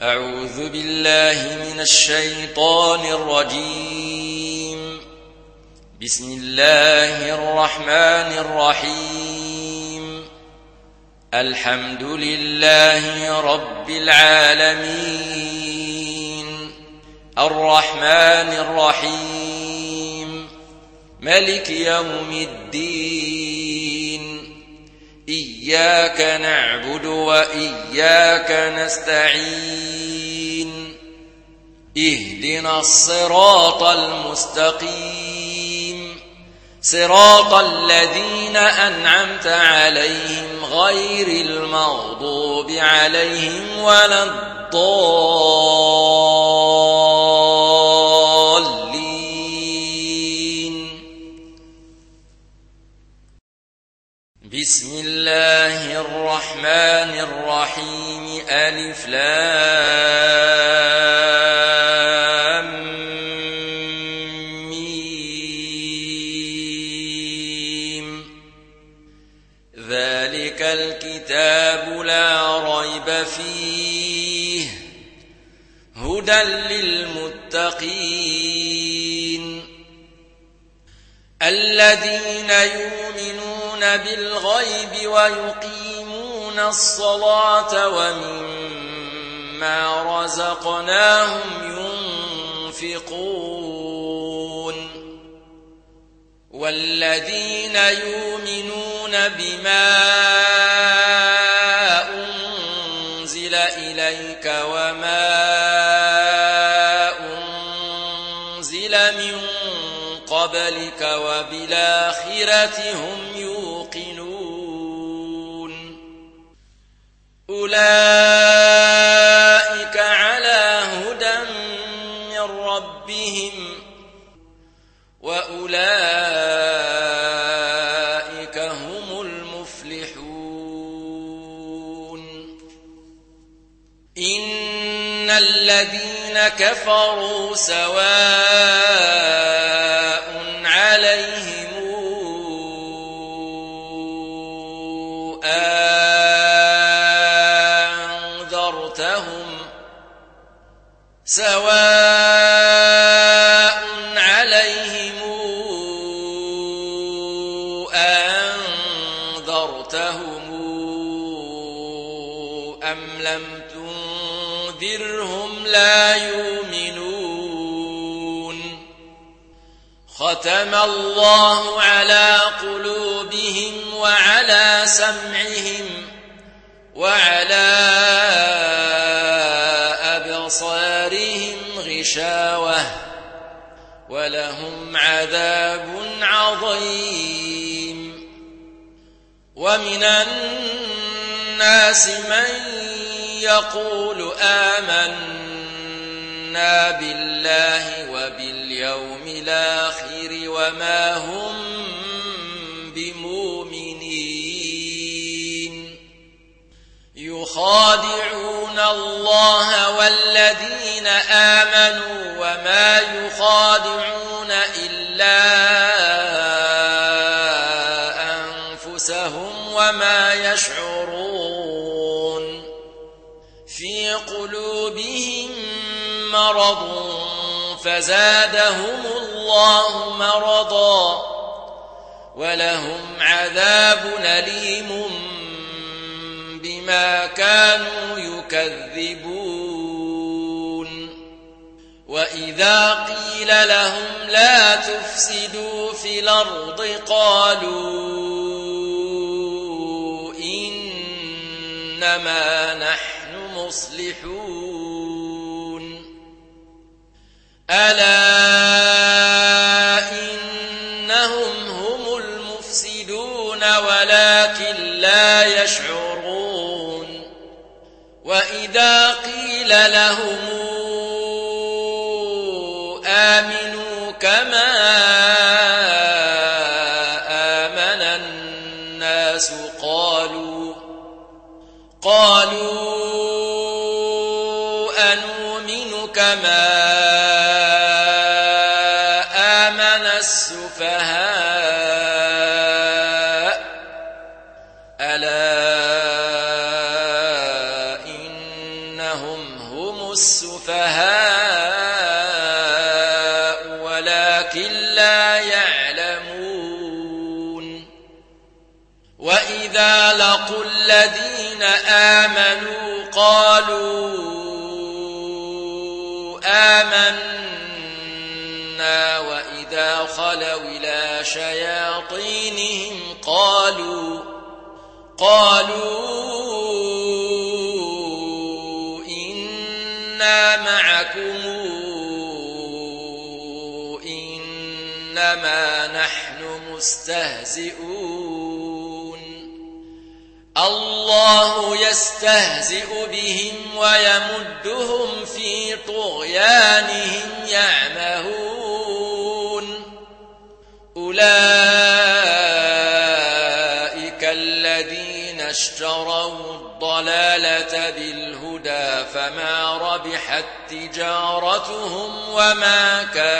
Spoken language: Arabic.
أعوذ بالله من الشيطان الرجيم. بسم الله الرحمن الرحيم. الحمد لله رب العالمين، الرحمن الرحيم، ملك يوم الدين. إياك نعبد وإياك نستعين. اهدنا الصراط المستقيم، صراط الذين أنعمت عليهم غير المغضوب عليهم ولا الضالين. بسم الله الرحمن الرحيم. ألف لام ميم. ذلك الكتاب لا ريب فيه، هدى للمتقين الذين يؤمنون بالغيب ويقيمون الصلاة ومما رزقناهم ينفقون والذين يؤمنون بما أنزل إليك وما أنزل من قبلك وبالآخرة هم يوقنون. أولئك على هدى من ربهم وأولئك هم المفلحون. إن الذين كفروا سواء عليهم أنذرتهم أم لم تنذرهم لا يؤمنون. ختم الله على قلوبهم وعلى سمعهم وعلى أبصارهم غشاوة ولهم عذاب عظيم. ومن الناس من يقول آمنا بالله وباليوم الآخر وما هم بمؤمنين. يخادعون الله والذين آمنوا وما يخادعون إلا أنفسهم وما يشعرون. في قلوبهم مرض فزادهم الله مرضا ولهم عذاب أليم بما كانوا يكذبون. وإذا قيل لهم لا تفسدوا في الأرض قالوا إنما نحن مصلحون. ألا إنهم هم المفسدون ولكن لا يشعرون. وإذا قيل لهم آمنوا كما آمن الناس قالوا أنؤمن كما آمن السفهاء. ألا إنهم أنهم هم السفهاء ولكن لا يعلمون وإذا لقوا الذين آمنوا قالوا آمنا وإذا خلوا إلى شياطينهم قالوا إنا معكم إنما نحن مستهزئون الله يستهزئ بهم ويمدهم في طغيانهم يعمهون أولئك الذين اشتروا الضلالة بالهدى فما ربحت تجارتهم وما كانوا